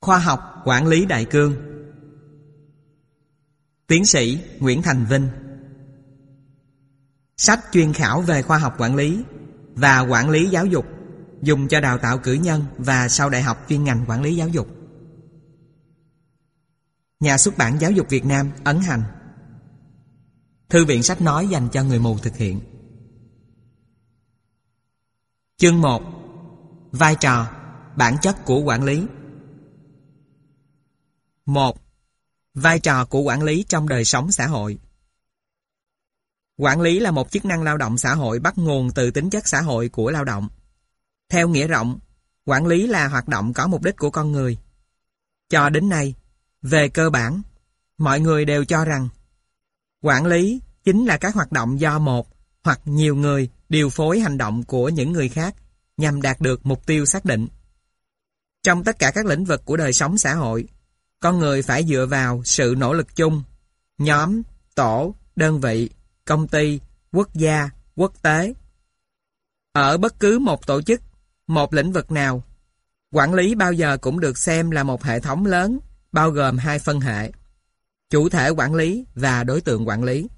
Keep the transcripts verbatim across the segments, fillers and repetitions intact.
Khoa học quản lý đại cương. Tiến sĩ Nguyễn Thành Vinh. Sách chuyên khảo về khoa học quản lý và quản lý giáo dục, dùng cho đào tạo cử nhân và sau đại học chuyên ngành quản lý giáo dục. Nhà xuất bản Giáo dục Việt Nam ấn hành. Thư viện sách nói dành cho người mù thực hiện. Chương một. Vai trò, bản chất của quản lý. một. Vai trò của quản lý trong đời sống xã hội. Quản lý là một chức năng lao động xã hội bắt nguồn từ tính chất xã hội của lao động. Theo nghĩa rộng, quản lý là hoạt động có mục đích của con người. Cho đến nay, về cơ bản, mọi người đều cho rằng quản lý chính là các hoạt động do một hoặc nhiều người điều phối hành động của những người khác nhằm đạt được mục tiêu xác định. Trong tất cả các lĩnh vực của đời sống xã hội, con người phải dựa vào sự nỗ lực chung, nhóm, tổ, đơn vị, công ty, quốc gia, quốc tế. Ở bất cứ một tổ chức, một lĩnh vực nào, quản lý bao giờ cũng được xem là một hệ thống lớn bao gồm hai phân hệ: chủ thể quản lý và đối tượng quản lý.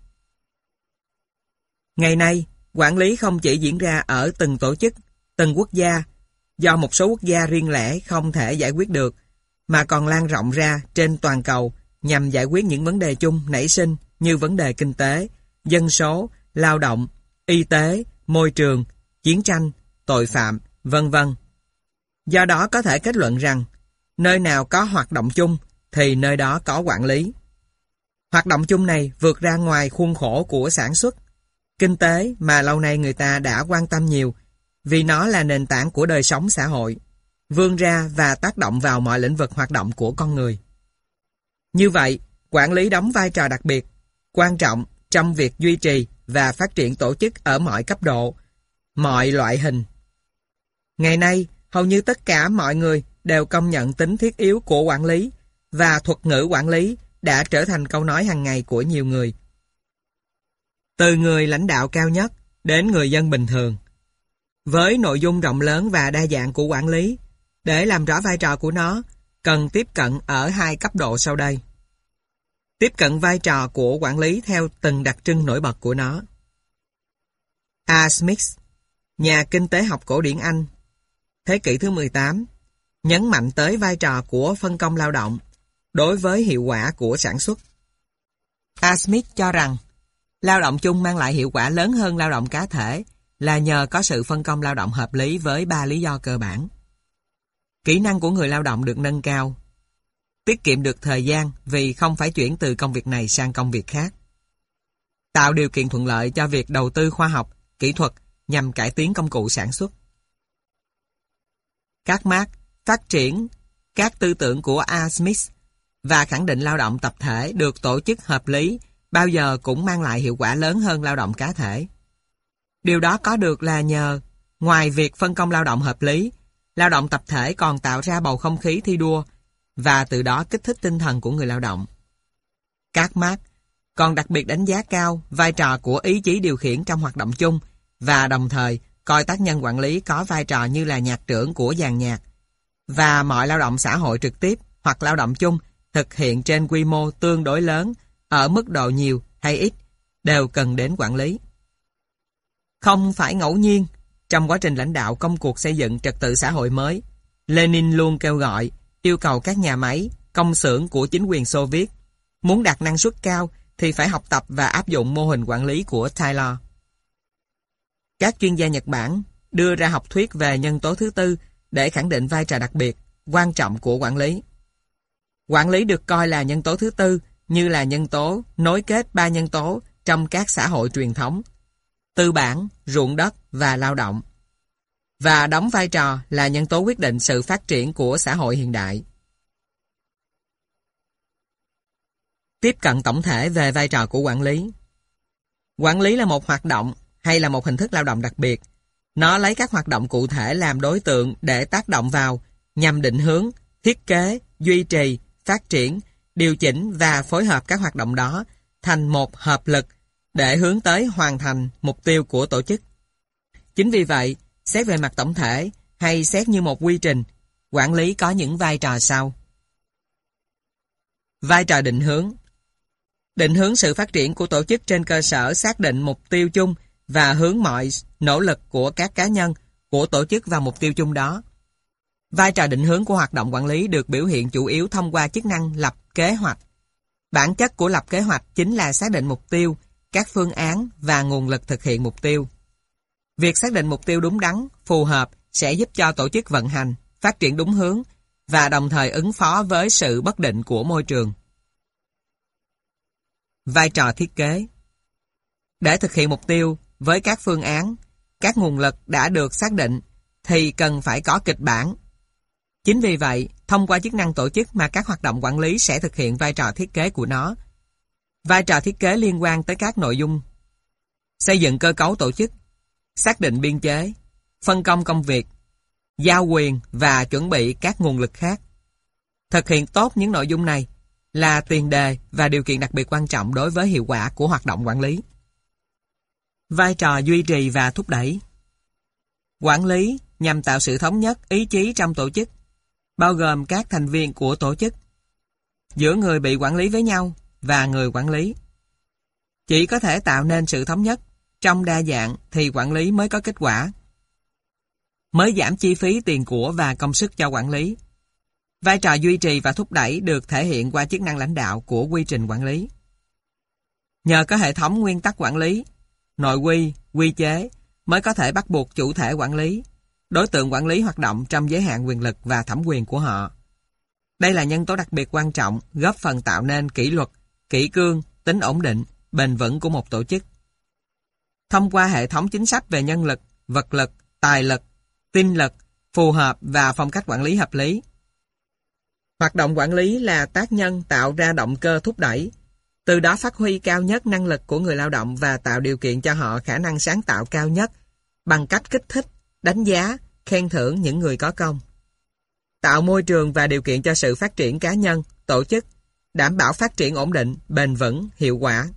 Ngày nay, quản lý không chỉ diễn ra ở từng tổ chức, từng quốc gia, do một số quốc gia riêng lẻ không thể giải quyết được, mà còn lan rộng ra trên toàn cầu nhằm giải quyết những vấn đề chung nảy sinh như vấn đề kinh tế, dân số, lao động, y tế, môi trường, chiến tranh, tội phạm, vân vân. Do đó có thể kết luận rằng, nơi nào có hoạt động chung thì nơi đó có quản lý. Hoạt động chung này vượt ra ngoài khuôn khổ của sản xuất, kinh tế mà lâu nay người ta đã quan tâm nhiều, vì nó là nền tảng của đời sống xã hội, vươn ra và tác động vào mọi lĩnh vực hoạt động của con người. Như vậy, quản lý đóng vai trò đặc biệt, quan trọng trong việc duy trì và phát triển tổ chức ở mọi cấp độ, mọi loại hình. Ngày nay, hầu như tất cả mọi người đều công nhận tính thiết yếu của quản lý, và thuật ngữ quản lý đã trở thành câu nói hàng ngày của nhiều người. Từ người lãnh đạo cao nhất đến người dân bình thường. Với nội dung rộng lớn và đa dạng của quản lý, để làm rõ vai trò của nó, cần tiếp cận ở hai cấp độ sau đây. Tiếp cận vai trò của quản lý theo từng đặc trưng nổi bật của nó. A. Smith, nhà kinh tế học cổ điển Anh, thế kỷ thứ mười tám, nhấn mạnh tới vai trò của phân công lao động đối với hiệu quả của sản xuất. A. Smith cho rằng, lao động chung mang lại hiệu quả lớn hơn lao động cá thể là nhờ có sự phân công lao động hợp lý với ba lý do cơ bản. Kỹ năng của người lao động được nâng cao, tiết kiệm được thời gian vì không phải chuyển từ công việc này sang công việc khác, tạo điều kiện thuận lợi cho việc đầu tư khoa học, kỹ thuật nhằm cải tiến công cụ sản xuất. Các Marx phát triển các tư tưởng của A. Smith và khẳng định lao động tập thể được tổ chức hợp lý bao giờ cũng mang lại hiệu quả lớn hơn lao động cá thể. Điều đó có được là nhờ, ngoài việc phân công lao động hợp lý, lao động tập thể còn tạo ra bầu không khí thi đua và từ đó kích thích tinh thần của người lao động. Các Marx còn đặc biệt đánh giá cao vai trò của ý chí điều khiển trong hoạt động chung và đồng thời coi tác nhân quản lý có vai trò như là nhạc trưởng của dàn nhạc, và mọi lao động xã hội trực tiếp hoặc lao động chung thực hiện trên quy mô tương đối lớn ở mức độ nhiều hay ít đều cần đến quản lý. Không phải ngẫu nhiên, trong quá trình lãnh đạo công cuộc xây dựng trật tự xã hội mới, Lenin luôn kêu gọi, yêu cầu các nhà máy, công xưởng của chính quyền Xô Viết muốn đạt năng suất cao thì phải học tập và áp dụng mô hình quản lý của Taylor. Các chuyên gia Nhật Bản đưa ra học thuyết về nhân tố thứ tư để khẳng định vai trò đặc biệt, quan trọng của quản lý. Quản lý được coi là nhân tố thứ tư như là nhân tố nối kết ba nhân tố trong các xã hội truyền thống: tư bản, ruộng đất và lao động, và đóng vai trò là nhân tố quyết định sự phát triển của xã hội hiện đại. Tiếp cận tổng thể về vai trò của quản lý. Quản lý là một hoạt động hay là một hình thức lao động đặc biệt. Nó lấy các hoạt động cụ thể làm đối tượng để tác động vào, nhằm định hướng, thiết kế, duy trì, phát triển, điều chỉnh và phối hợp các hoạt động đó thành một hợp lực để hướng tới hoàn thành mục tiêu của tổ chức. Chính vì vậy, xét về mặt tổng thể hay xét như một quy trình, quản lý có những vai trò sau. Vai trò định hướng. Định hướng sự phát triển của tổ chức trên cơ sở xác định mục tiêu chung và hướng mọi nỗ lực của các cá nhân, của tổ chức vào mục tiêu chung đó. Vai trò định hướng của hoạt động quản lý được biểu hiện chủ yếu thông qua chức năng lập kế hoạch. Bản chất của lập kế hoạch chính là xác định mục tiêu, các phương án và nguồn lực thực hiện mục tiêu. Việc xác định mục tiêu đúng đắn, phù hợp sẽ giúp cho tổ chức vận hành, phát triển đúng hướng và đồng thời ứng phó với sự bất định của môi trường. Vai trò thiết kế. Để thực hiện mục tiêu với các phương án, các nguồn lực đã được xác định thì cần phải có kịch bản. Chính vì vậy, thông qua chức năng tổ chức mà các hoạt động quản lý sẽ thực hiện vai trò thiết kế của nó. Vai trò thiết kế liên quan tới các nội dung: xây dựng cơ cấu tổ chức, xác định biên chế, phân công công việc, giao quyền và chuẩn bị các nguồn lực khác. Thực hiện tốt những nội dung này là tiền đề và điều kiện đặc biệt quan trọng đối với hiệu quả của hoạt động quản lý. Vai trò duy trì và thúc đẩy. Quản lý nhằm tạo sự thống nhất ý chí trong tổ chức, bao gồm các thành viên của tổ chức, giữa người bị quản lý với nhau và người quản lý. Chỉ có thể tạo nên sự thống nhất trong đa dạng thì quản lý mới có kết quả, mới giảm chi phí tiền của và công sức cho quản lý. Vai trò duy trì và thúc đẩy được thể hiện qua chức năng lãnh đạo của quy trình quản lý. Nhờ có hệ thống nguyên tắc quản lý, nội quy, quy chế mới có thể bắt buộc chủ thể quản lý, đối tượng quản lý hoạt động trong giới hạn quyền lực và thẩm quyền của họ. Đây là nhân tố đặc biệt quan trọng góp phần tạo nên kỷ luật, kỷ cương, tính ổn định, bền vững của một tổ chức. Thông qua hệ thống chính sách về nhân lực, vật lực, tài lực, tinh lực, phù hợp và phong cách quản lý hợp lý. Hoạt động quản lý là tác nhân tạo ra động cơ thúc đẩy, từ đó phát huy cao nhất năng lực của người lao động và tạo điều kiện cho họ khả năng sáng tạo cao nhất bằng cách kích thích, đánh giá, khen thưởng những người có công. Tạo môi trường và điều kiện cho sự phát triển cá nhân, tổ chức, đảm bảo phát triển ổn định, bền vững, hiệu quả.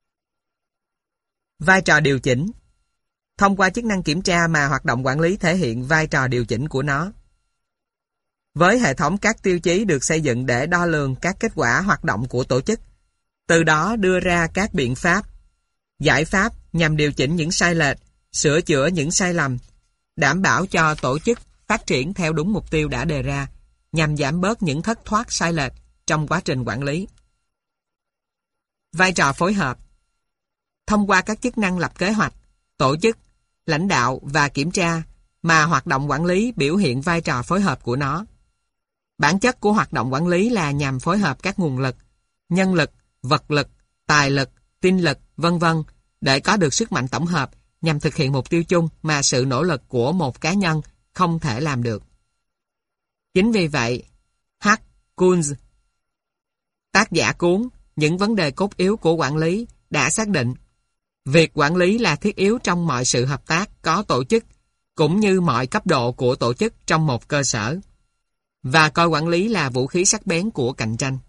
Vai trò điều chỉnh. Thông qua chức năng kiểm tra mà hoạt động quản lý thể hiện vai trò điều chỉnh của nó. Với hệ thống các tiêu chí được xây dựng để đo lường các kết quả hoạt động của tổ chức, từ đó đưa ra các biện pháp, giải pháp nhằm điều chỉnh những sai lệch, sửa chữa những sai lầm, đảm bảo cho tổ chức phát triển theo đúng mục tiêu đã đề ra, nhằm giảm bớt những thất thoát sai lệch trong quá trình quản lý. Vai trò phối hợp. Thông qua các chức năng lập kế hoạch, tổ chức, lãnh đạo và kiểm tra mà hoạt động quản lý biểu hiện vai trò phối hợp của nó. Bản chất của hoạt động quản lý là nhằm phối hợp các nguồn lực, nhân lực, vật lực, tài lực, tinh lực, vân vân để có được sức mạnh tổng hợp nhằm thực hiện mục tiêu chung mà sự nỗ lực của một cá nhân không thể làm được. Chính vì vậy, H. Kunz, tác giả cuốn Những vấn đề cốt yếu của quản lý, đã xác định việc quản lý là thiết yếu trong mọi sự hợp tác có tổ chức cũng như mọi cấp độ của tổ chức trong một cơ sở, và coi quản lý là vũ khí sắc bén của cạnh tranh.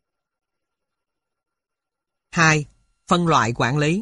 hai. Phân loại quản lý.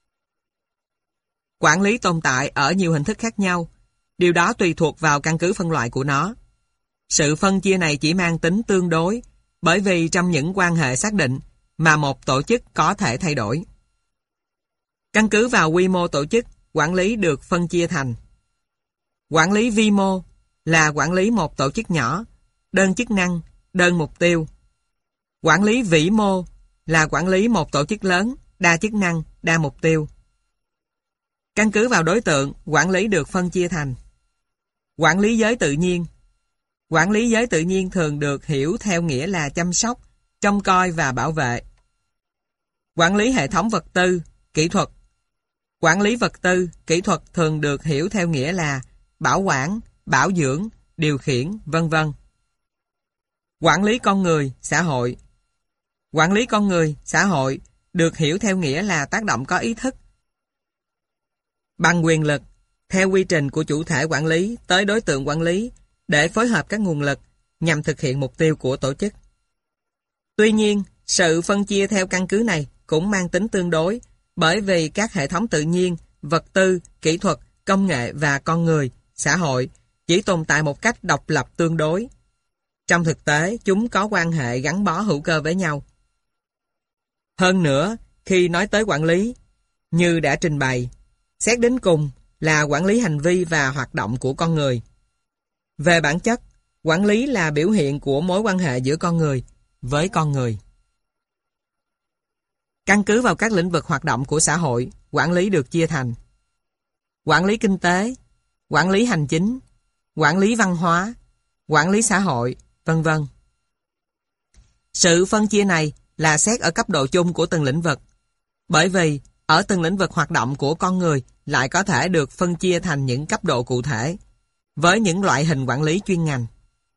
Quản lý tồn tại ở nhiều hình thức khác nhau, điều đó tùy thuộc vào căn cứ phân loại của nó. Sự phân chia này chỉ mang tính tương đối, bởi vì trong những quan hệ xác định mà một tổ chức có thể thay đổi. Căn cứ vào quy mô tổ chức, quản lý được phân chia thành: quản lý vi mô là quản lý một tổ chức nhỏ, đơn chức năng, đơn mục tiêu. Quản lý vĩ mô là quản lý một tổ chức lớn, đa chức năng, đa mục tiêu. Căn cứ vào đối tượng, quản lý được phân chia thành: quản lý giới tự nhiên. Quản lý giới tự nhiên thường được hiểu theo nghĩa là chăm sóc, trông coi và bảo vệ. Quản lý hệ thống vật tư, kỹ thuật. Quản lý vật tư, kỹ thuật thường được hiểu theo nghĩa là bảo quản, bảo dưỡng, điều khiển, vân vân. Quản lý con người, xã hội. Quản lý con người, xã hội được hiểu theo nghĩa là tác động có ý thức, bằng quyền lực, theo quy trình của chủ thể quản lý tới đối tượng quản lý để phối hợp các nguồn lực nhằm thực hiện mục tiêu của tổ chức. Tuy nhiên, sự phân chia theo căn cứ này cũng mang tính tương đối, bởi vì các hệ thống tự nhiên, vật tư, kỹ thuật, công nghệ và con người, xã hội chỉ tồn tại một cách độc lập tương đối. Trong thực tế, chúng có quan hệ gắn bó hữu cơ với nhau. Hơn nữa, khi nói tới quản lý, như đã trình bày, xét đến cùng là quản lý hành vi và hoạt động của con người. Về bản chất, quản lý là biểu hiện của mối quan hệ giữa con người với con người. Căn cứ vào các lĩnh vực hoạt động của xã hội, quản lý được chia thành quản lý kinh tế, quản lý hành chính, quản lý văn hóa, quản lý xã hội, vân vân. Sự phân chia này là xét ở cấp độ chung của từng lĩnh vực, bởi vì ở từng lĩnh vực hoạt động của con người lại có thể được phân chia thành những cấp độ cụ thể, với những loại hình quản lý chuyên ngành.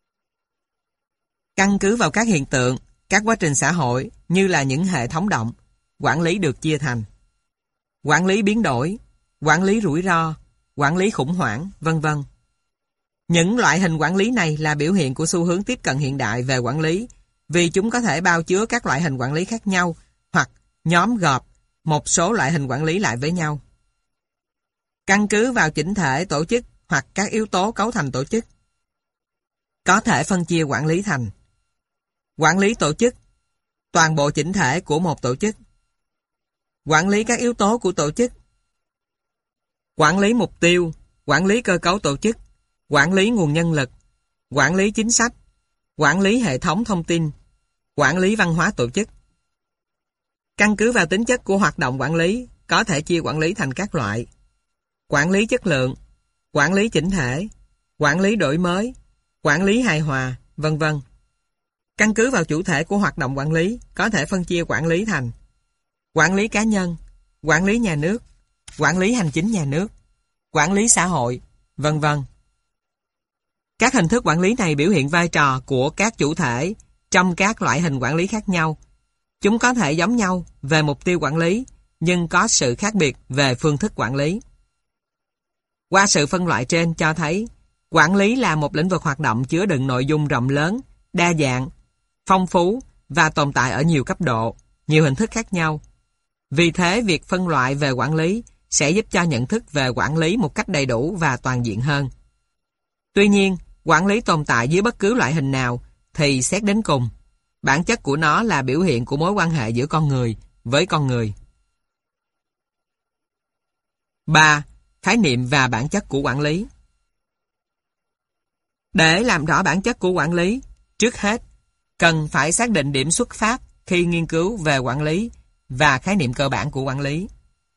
Căn cứ vào các hiện tượng, các quá trình xã hội như là những hệ thống động, quản lý được chia thành quản lý biến đổi, quản lý rủi ro, quản lý khủng hoảng, vân vân. Những loại hình quản lý này là biểu hiện của xu hướng tiếp cận hiện đại về quản lý, vì chúng có thể bao chứa các loại hình quản lý khác nhau hoặc nhóm gộp một số loại hình quản lý lại với nhau. Căn cứ vào chỉnh thể tổ chức hoặc các yếu tố cấu thành tổ chức, có thể phân chia quản lý thành quản lý tổ chức, toàn bộ chỉnh thể của một tổ chức, quản lý các yếu tố của tổ chức, quản lý mục tiêu, quản lý cơ cấu tổ chức, quản lý nguồn nhân lực, quản lý chính sách, quản lý hệ thống thông tin, quản lý văn hóa tổ chức. Căn cứ vào tính chất của hoạt động quản lý, có thể chia quản lý thành các loại: quản lý chất lượng, quản lý chỉnh thể, quản lý đổi mới, quản lý hài hòa, vân vân. Căn cứ vào chủ thể của hoạt động quản lý, có thể phân chia quản lý thành quản lý cá nhân, quản lý nhà nước, quản lý hành chính nhà nước, quản lý xã hội, vân vân. Các hình thức quản lý này biểu hiện vai trò của các chủ thể trong các loại hình quản lý khác nhau. Chúng có thể giống nhau về mục tiêu quản lý, nhưng có sự khác biệt về phương thức quản lý. Qua sự phân loại trên cho thấy, quản lý là một lĩnh vực hoạt động chứa đựng nội dung rộng lớn, đa dạng, phong phú và tồn tại ở nhiều cấp độ, nhiều hình thức khác nhau. Vì thế, việc phân loại về quản lý sẽ giúp cho nhận thức về quản lý một cách đầy đủ và toàn diện hơn. Tuy nhiên, quản lý tồn tại dưới bất cứ loại hình nào thì xét đến cùng, bản chất của nó là biểu hiện của mối quan hệ giữa con người với con người. ba. Khái niệm và bản chất của quản lý. Để làm rõ bản chất của quản lý, trước hết, cần phải xác định điểm xuất phát khi nghiên cứu về quản lý và khái niệm cơ bản của quản lý.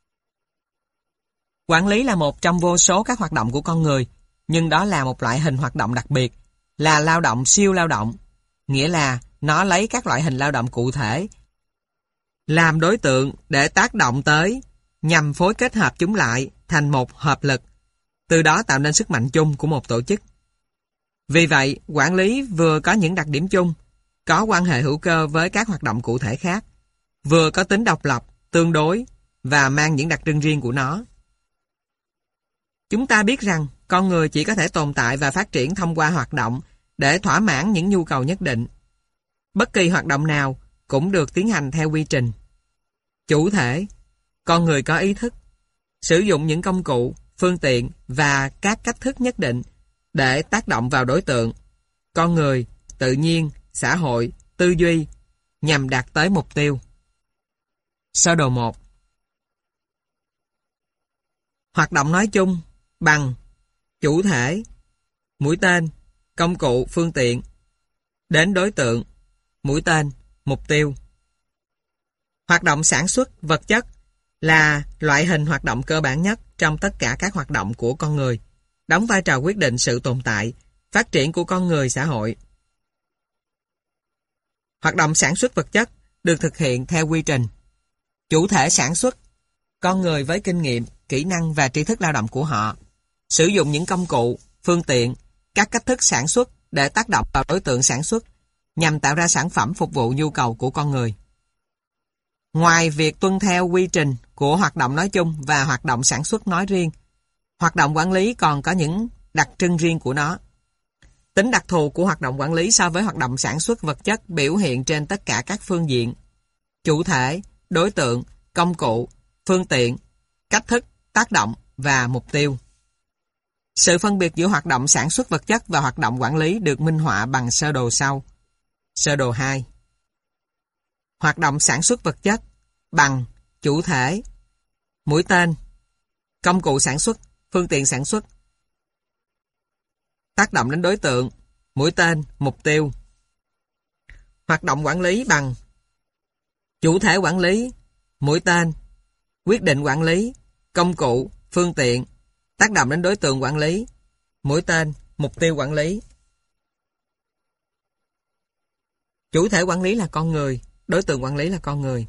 Quản lý là một trong vô số các hoạt động của con người, nhưng đó là một loại hình hoạt động đặc biệt, là lao động siêu lao động, nghĩa là nó lấy các loại hình lao động cụ thể làm đối tượng để tác động tới, nhằm phối kết hợp chúng lại thành một hợp lực, từ đó tạo nên sức mạnh chung của một tổ chức. Vì vậy, quản lý vừa có những đặc điểm chung, có quan hệ hữu cơ với các hoạt động cụ thể khác, vừa có tính độc lập, tương đối và mang những đặc trưng riêng của nó. Chúng ta biết rằng con người chỉ có thể tồn tại và phát triển thông qua hoạt động để thỏa mãn những nhu cầu nhất định. Bất kỳ hoạt động nào cũng được tiến hành theo quy trình. Chủ thể, con người có ý thức, sử dụng những công cụ, phương tiện và các cách thức nhất định để tác động vào đối tượng, con người, tự nhiên, xã hội, tư duy, nhằm đạt tới mục tiêu. Sơ đồ một. Hoạt động nói chung bằng chủ thể, mũi tên, công cụ, phương tiện, đến đối tượng, mũi tên, mục tiêu. Hoạt động sản xuất vật chất là loại hình hoạt động cơ bản nhất trong tất cả các hoạt động của con người, đóng vai trò quyết định sự tồn tại, phát triển của con người xã hội. Hoạt động sản xuất vật chất được thực hiện theo quy trình. Chủ thể sản xuất, con người với kinh nghiệm, kỹ năng và tri thức lao động của họ, sử dụng những công cụ, phương tiện, các cách thức sản xuất để tác động vào đối tượng sản xuất, nhằm tạo ra sản phẩm phục vụ nhu cầu của con người. Ngoài việc tuân theo quy trình của hoạt động nói chung và hoạt động sản xuất nói riêng, hoạt động quản lý còn có những đặc trưng riêng của nó. Tính đặc thù của hoạt động quản lý so với hoạt động sản xuất vật chất biểu hiện trên tất cả các phương diện: chủ thể, đối tượng, công cụ, phương tiện, cách thức, tác động và mục tiêu. Sự phân biệt giữa hoạt động sản xuất vật chất và hoạt động quản lý được minh họa bằng sơ đồ sau. Sơ đồ hai. Hoạt động sản xuất vật chất bằng chủ thể, mũi tên, công cụ sản xuất, phương tiện sản xuất. Tác động đến đối tượng, mũi tên, mục tiêu. Hoạt động quản lý bằng chủ thể quản lý, mũi tên, quyết định quản lý, công cụ, phương tiện, tác động đến đối tượng quản lý, mũi tên, mục tiêu quản lý. Chủ thể quản lý là con người, đối tượng quản lý là con người.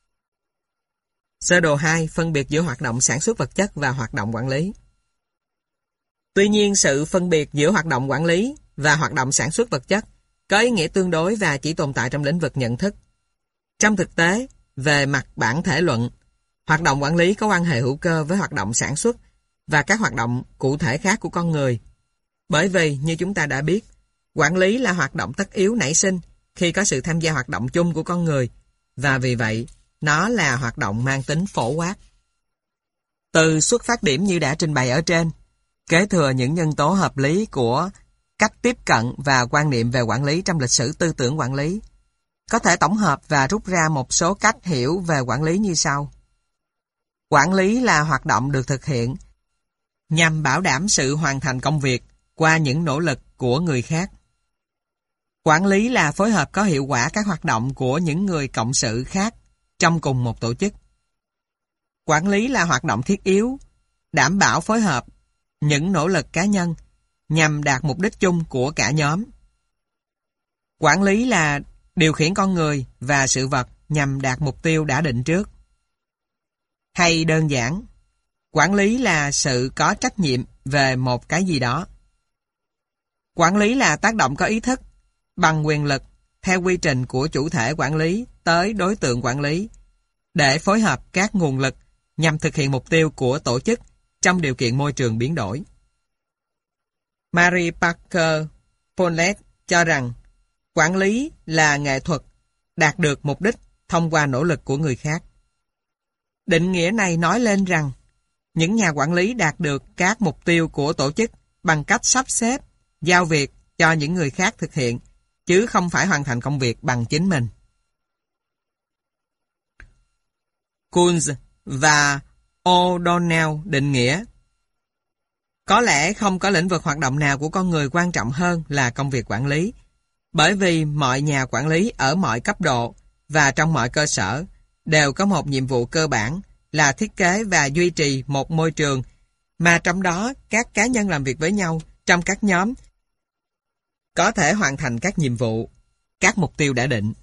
Sơ đồ hai phân biệt giữa hoạt động sản xuất vật chất và hoạt động quản lý. Tuy nhiên, sự phân biệt giữa hoạt động quản lý và hoạt động sản xuất vật chất có ý nghĩa tương đối và chỉ tồn tại trong lĩnh vực nhận thức. Trong thực tế, về mặt bản thể luận, hoạt động quản lý có quan hệ hữu cơ với hoạt động sản xuất và các hoạt động cụ thể khác của con người. Bởi vì, như chúng ta đã biết, quản lý là hoạt động tất yếu nảy sinh khi có sự tham gia hoạt động chung của con người, và vì vậy, nó là hoạt động mang tính phổ quát. Từ xuất phát điểm như đã trình bày ở trên, kế thừa những nhân tố hợp lý của cách tiếp cận và quan niệm về quản lý trong lịch sử tư tưởng quản lý, có thể tổng hợp và rút ra một số cách hiểu về quản lý như sau. Quản lý là hoạt động được thực hiện nhằm bảo đảm sự hoàn thành công việc qua những nỗ lực của người khác. Quản lý là phối hợp có hiệu quả các hoạt động của những người cộng sự khác trong cùng một tổ chức. Quản lý là hoạt động thiết yếu, đảm bảo phối hợp những nỗ lực cá nhân nhằm đạt mục đích chung của cả nhóm. Quản lý là điều khiển con người và sự vật nhằm đạt mục tiêu đã định trước. Hay đơn giản, quản lý là sự có trách nhiệm về một cái gì đó. Quản lý là tác động có ý thức, bằng quyền lực, theo quy trình của chủ thể quản lý tới đối tượng quản lý, để phối hợp các nguồn lực nhằm thực hiện mục tiêu của tổ chức trong điều kiện môi trường biến đổi. Mary Parker Follett cho rằng quản lý là nghệ thuật đạt được mục đích thông qua nỗ lực của người khác. Định nghĩa này nói lên rằng những nhà quản lý đạt được các mục tiêu của tổ chức bằng cách sắp xếp, giao việc cho những người khác thực hiện, chứ không phải hoàn thành công việc bằng chính mình. Kunz và O'Donnell định nghĩa: có lẽ không có lĩnh vực hoạt động nào của con người quan trọng hơn là công việc quản lý, bởi vì mọi nhà quản lý ở mọi cấp độ và trong mọi cơ sở đều có một nhiệm vụ cơ bản là thiết kế và duy trì một môi trường mà trong đó các cá nhân làm việc với nhau trong các nhóm có thể hoàn thành các nhiệm vụ, các mục tiêu đã định.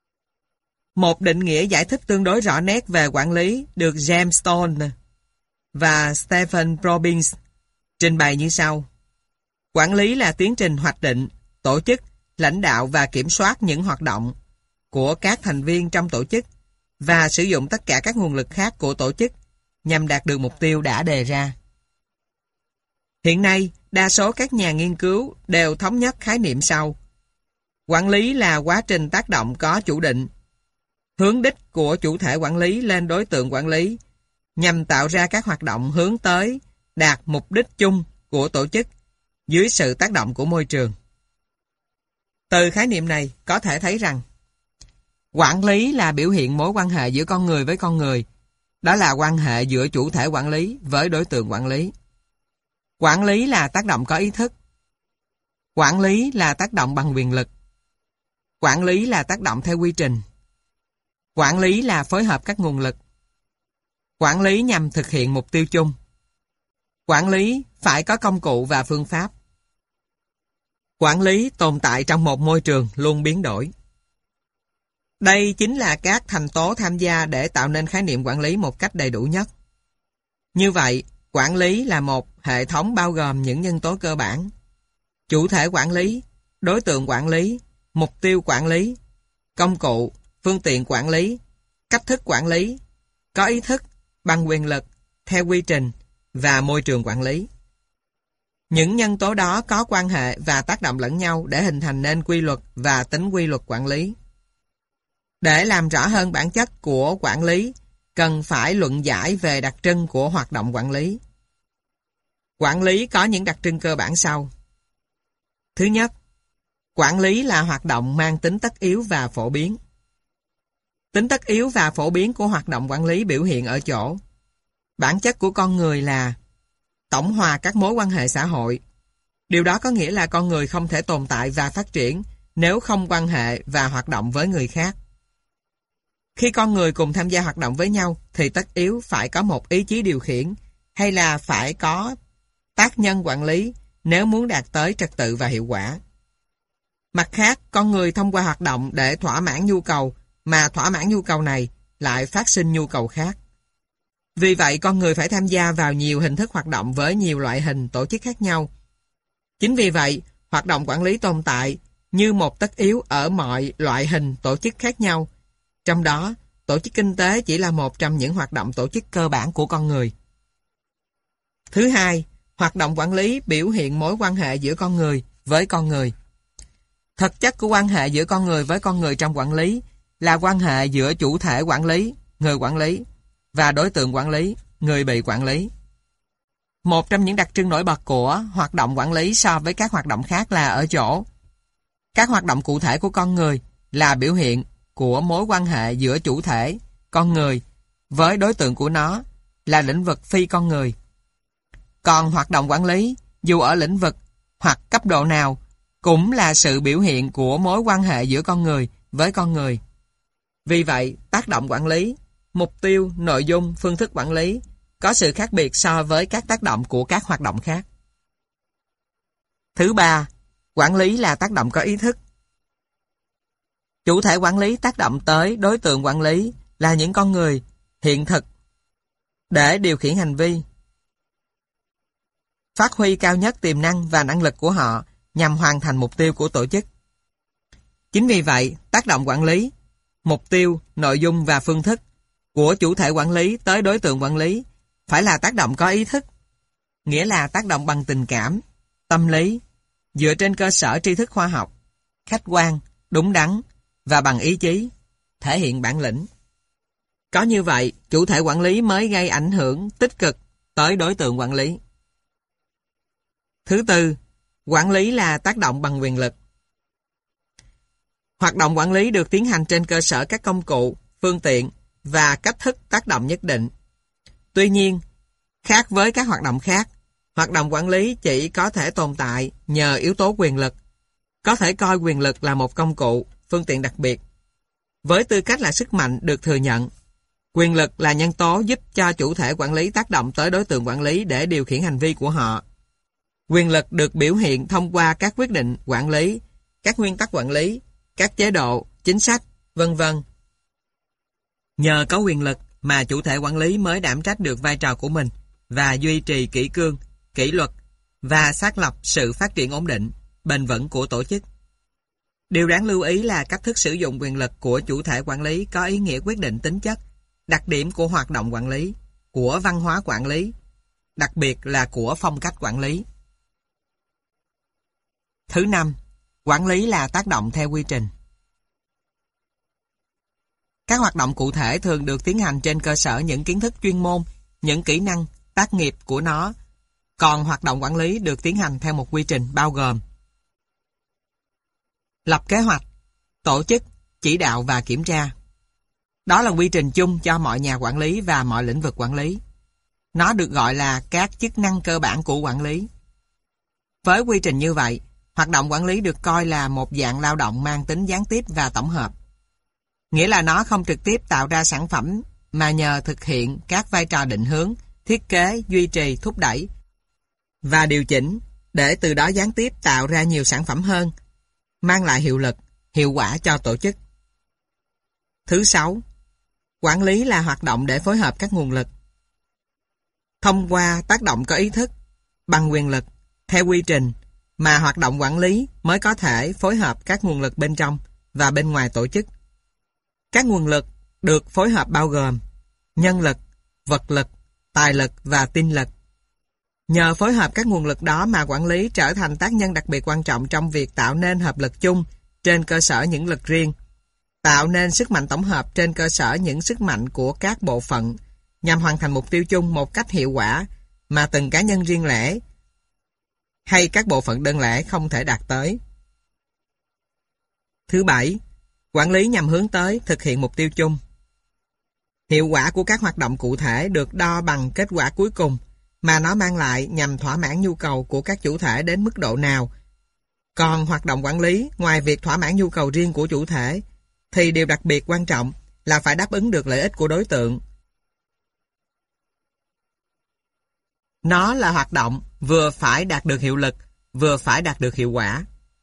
Một định nghĩa giải thích tương đối rõ nét về quản lý được James Stone và Stephen Robbins trình bày như sau. Quản lý là tiến trình hoạch định, tổ chức, lãnh đạo và kiểm soát những hoạt động của các thành viên trong tổ chức và sử dụng tất cả các nguồn lực khác của tổ chức nhằm đạt được mục tiêu đã đề ra. Hiện nay, đa số các nhà nghiên cứu đều thống nhất khái niệm sau. Quản lý là quá trình tác động có chủ định, hướng đích của chủ thể quản lý lên đối tượng quản lý, nhằm tạo ra các hoạt động hướng tới đạt mục đích chung của tổ chức dưới sự tác động của môi trường. Từ khái niệm này có thể thấy rằng quản lý là biểu hiện mối quan hệ giữa con người với con người, đó là quan hệ giữa chủ thể quản lý với đối tượng quản lý. Quản lý là tác động có ý thức. Quản lý là tác động bằng quyền lực. Quản lý là tác động theo quy trình. Quản lý là phối hợp các nguồn lực. Quản lý nhằm thực hiện mục tiêu chung. Quản lý phải có công cụ và phương pháp. Quản lý tồn tại trong một môi trường luôn biến đổi. Đây chính là các thành tố tham gia để tạo nên khái niệm quản lý một cách đầy đủ nhất. Như vậy, quản lý là một hệ thống bao gồm những nhân tố cơ bản: chủ thể quản lý, đối tượng quản lý, mục tiêu quản lý, công cụ, phương tiện quản lý, cách thức quản lý, có ý thức, bằng quyền lực, theo quy trình và môi trường quản lý. Những nhân tố đó có quan hệ và tác động lẫn nhau để hình thành nên quy luật và tính quy luật quản lý. Để làm rõ hơn bản chất của quản lý, cần phải luận giải về đặc trưng của hoạt động quản lý. Quản lý có những đặc trưng cơ bản sau. Thứ nhất, quản lý là hoạt động mang tính tất yếu và phổ biến. Tính tất yếu và phổ biến của hoạt động quản lý biểu hiện ở chỗ bản chất của con người là tổng hòa các mối quan hệ xã hội. Điều đó có nghĩa là con người không thể tồn tại và phát triển nếu không quan hệ và hoạt động với người khác. Khi con người cùng tham gia hoạt động với nhau thì tất yếu phải có một ý chí điều khiển hay là phải có tác nhân quản lý nếu muốn đạt tới trật tự và hiệu quả. Mặt khác, con người thông qua hoạt động để thỏa mãn nhu cầu, mà thỏa mãn nhu cầu này lại phát sinh nhu cầu khác. Vì vậy, con người phải tham gia vào nhiều hình thức hoạt động với nhiều loại hình tổ chức khác nhau. Chính vì vậy, hoạt động quản lý tồn tại như một tất yếu ở mọi loại hình tổ chức khác nhau. Trong đó, tổ chức kinh tế chỉ là một trong những hoạt động tổ chức cơ bản của con người. Thứ hai, hoạt động quản lý biểu hiện mối quan hệ giữa con người với con người. Thực chất của quan hệ giữa con người với con người trong quản lý là quan hệ giữa chủ thể quản lý, người quản lý, và đối tượng quản lý, người bị quản lý. Một trong những đặc trưng nổi bật của hoạt động quản lý so với các hoạt động khác là ở chỗ các hoạt động cụ thể của con người là biểu hiện của mối quan hệ giữa chủ thể, con người, với đối tượng của nó là lĩnh vực phi con người. Còn hoạt động quản lý, dù ở lĩnh vực hoặc cấp độ nào, cũng là sự biểu hiện của mối quan hệ giữa con người với con người. Vì vậy, tác động quản lý, mục tiêu, nội dung, phương thức quản lý có sự khác biệt so với các tác động của các hoạt động khác. Thứ ba, quản lý là tác động có ý thức. Chủ thể quản lý tác động tới đối tượng quản lý là những con người hiện thực để điều khiển hành vi, phát huy cao nhất tiềm năng và năng lực của họ nhằm hoàn thành mục tiêu của tổ chức. Chính vì vậy, tác động quản lý, mục tiêu, nội dung và phương thức của chủ thể quản lý tới đối tượng quản lý phải là tác động có ý thức, nghĩa là tác động bằng tình cảm, tâm lý, dựa trên cơ sở tri thức khoa học, khách quan, đúng đắn và bằng ý chí, thể hiện bản lĩnh. Có như vậy, chủ thể quản lý mới gây ảnh hưởng tích cực tới đối tượng quản lý. Thứ tư, quản lý là tác động bằng quyền lực. Hoạt động quản lý được tiến hành trên cơ sở các công cụ, phương tiện và cách thức tác động nhất định. Tuy nhiên, khác với các hoạt động khác, hoạt động quản lý chỉ có thể tồn tại nhờ yếu tố quyền lực. Có thể coi quyền lực là một công cụ, phương tiện đặc biệt. Với tư cách là sức mạnh được thừa nhận, quyền lực là nhân tố giúp cho chủ thể quản lý tác động tới đối tượng quản lý để điều khiển hành vi của họ. Quyền lực được biểu hiện thông qua các quyết định quản lý, các nguyên tắc quản lý, các chế độ, chính sách, vân vân. Nhờ có quyền lực mà chủ thể quản lý mới đảm trách được vai trò của mình và duy trì kỷ cương, kỷ luật và xác lập sự phát triển ổn định, bền vững của tổ chức. Điều đáng lưu ý là cách thức sử dụng quyền lực của chủ thể quản lý có ý nghĩa quyết định tính chất, đặc điểm của hoạt động quản lý, của văn hóa quản lý, đặc biệt là của phong cách quản lý. Thứ năm, quản lý là tác động theo quy trình. Các hoạt động cụ thể thường được tiến hành trên cơ sở những kiến thức chuyên môn, những kỹ năng, tác nghiệp của nó, còn hoạt động quản lý được tiến hành theo một quy trình bao gồm lập kế hoạch, tổ chức, chỉ đạo và kiểm tra. Đó là quy trình chung cho mọi nhà quản lý và mọi lĩnh vực quản lý. Nó được gọi là các chức năng cơ bản của quản lý. Với quy trình như vậy, hoạt động quản lý được coi là một dạng lao động mang tính gián tiếp và tổng hợp. Nghĩa là nó không trực tiếp tạo ra sản phẩm mà nhờ thực hiện các vai trò định hướng, thiết kế, duy trì, thúc đẩy và điều chỉnh để từ đó gián tiếp tạo ra nhiều sản phẩm hơn, mang lại hiệu lực, hiệu quả cho tổ chức. Thứ sáu, quản lý là hoạt động để phối hợp các nguồn lực. Thông qua tác động có ý thức, bằng quyền lực, theo quy trình, mà hoạt động quản lý mới có thể phối hợp các nguồn lực bên trong và bên ngoài tổ chức. Các nguồn lực được phối hợp bao gồm nhân lực, vật lực, tài lực và tinh lực. Nhờ phối hợp các nguồn lực đó mà quản lý trở thành tác nhân đặc biệt quan trọng trong việc tạo nên hợp lực chung trên cơ sở những lực riêng, tạo nên sức mạnh tổng hợp trên cơ sở những sức mạnh của các bộ phận nhằm hoàn thành mục tiêu chung một cách hiệu quả mà từng cá nhân riêng lẻ hay các bộ phận đơn lẻ không thể đạt tới. Thứ bảy, quản lý nhằm hướng tới thực hiện mục tiêu chung. Hiệu quả của các hoạt động cụ thể được đo bằng kết quả cuối cùng mà nó mang lại nhằm thỏa mãn nhu cầu của các chủ thể đến mức độ nào. Còn hoạt động quản lý, ngoài việc thỏa mãn nhu cầu riêng của chủ thể, thì điều đặc biệt quan trọng là phải đáp ứng được lợi ích của đối tượng. Nó là hoạt động vừa phải đạt được hiệu lực, vừa phải đạt được hiệu quả.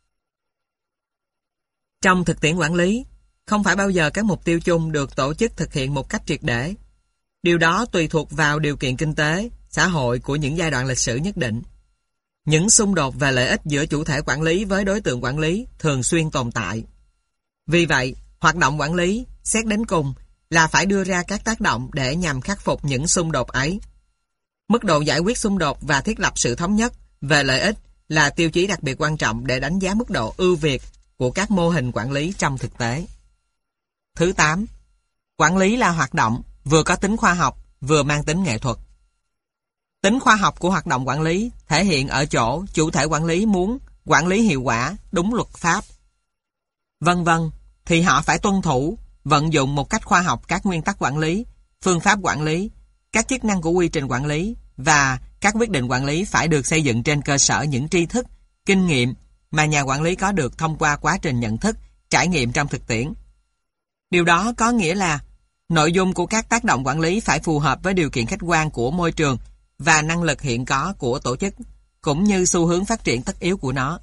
Trong thực tiễn quản lý, không phải bao giờ các mục tiêu chung được tổ chức thực hiện một cách triệt để. Điều đó tùy thuộc vào điều kiện kinh tế, xã hội của những giai đoạn lịch sử nhất định. Những xung đột về lợi ích giữa chủ thể quản lý với đối tượng quản lý thường xuyên tồn tại. Vì vậy, hoạt động quản lý, xét đến cùng, là phải đưa ra các tác động để nhằm khắc phục những xung đột ấy. Mức độ giải quyết xung đột và thiết lập sự thống nhất về lợi ích là tiêu chí đặc biệt quan trọng để đánh giá mức độ ưu việt của các mô hình quản lý trong thực tế. Thứ tám, quản lý là hoạt động vừa có tính khoa học, vừa mang tính nghệ thuật. Tính khoa học của hoạt động quản lý thể hiện ở chỗ chủ thể quản lý muốn quản lý hiệu quả, đúng luật pháp, vân vân, thì họ phải tuân thủ, vận dụng một cách khoa học các nguyên tắc quản lý, phương pháp quản lý, các chức năng của quy trình quản lý và các quyết định quản lý phải được xây dựng trên cơ sở những tri thức, kinh nghiệm mà nhà quản lý có được thông qua quá trình nhận thức, trải nghiệm trong thực tiễn. Điều đó có nghĩa là nội dung của các tác động quản lý phải phù hợp với điều kiện khách quan của môi trường và năng lực hiện có của tổ chức, cũng như xu hướng phát triển tất yếu của nó.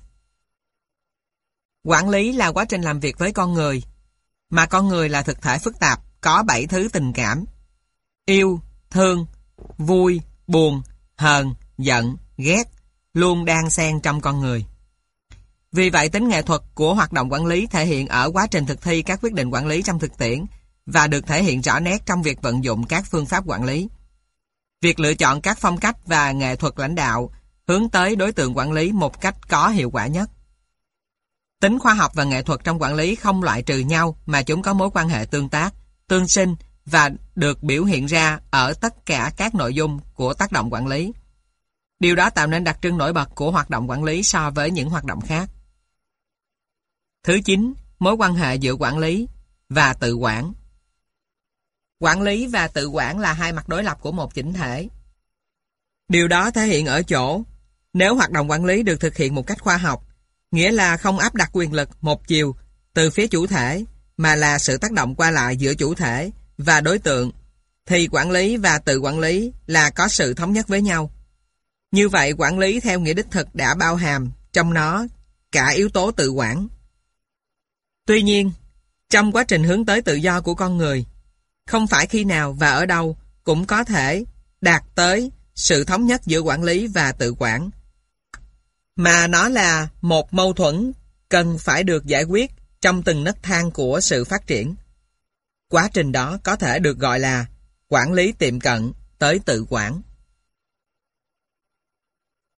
Quản lý là quá trình làm việc với con người, mà con người là thực thể phức tạp, có bảy thứ tình cảm: yêu, thương, vui, buồn, hờn, giận, ghét, luôn đan xen trong con người. Vì vậy, tính nghệ thuật của hoạt động quản lý thể hiện ở quá trình thực thi các quyết định quản lý trong thực tiễn và được thể hiện rõ nét trong việc vận dụng các phương pháp quản lý. Việc lựa chọn các phong cách và nghệ thuật lãnh đạo hướng tới đối tượng quản lý một cách có hiệu quả nhất. Tính khoa học và nghệ thuật trong quản lý không loại trừ nhau mà chúng có mối quan hệ tương tác, tương sinh và được biểu hiện ra ở tất cả các nội dung của tác động quản lý. Điều đó tạo nên đặc trưng nổi bật của hoạt động quản lý so với những hoạt động khác. Thứ chín, mối quan hệ giữa quản lý và tự quản. Quản lý và tự quản là hai mặt đối lập của một chỉnh thể. Điều đó thể hiện ở chỗ, nếu hoạt động quản lý được thực hiện một cách khoa học, nghĩa là không áp đặt quyền lực một chiều từ phía chủ thể, mà là sự tác động qua lại giữa chủ thể và đối tượng, thì quản lý và tự quản lý là có sự thống nhất với nhau. Như vậy, quản lý theo nghĩa đích thực đã bao hàm trong nó cả yếu tố tự quản. Tuy nhiên, trong quá trình hướng tới tự do của con người, không phải khi nào và ở đâu cũng có thể đạt tới sự thống nhất giữa quản lý và tự quản, mà nó là một mâu thuẫn cần phải được giải quyết trong từng nấc thang của sự phát triển. Quá trình đó có thể được gọi là quản lý tiệm cận tới tự quản.